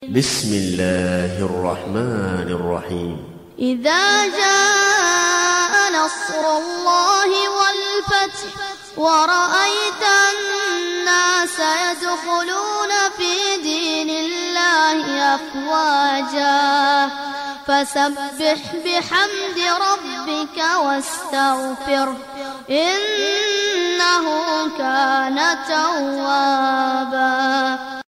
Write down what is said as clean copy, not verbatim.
بسم الله الرحمن الرحيم. إذا جاء نصر الله والفتح ورأيت الناس يدخلون في دين الله أفواجا فسبح بحمد ربك واستغفره إنه كان توابا.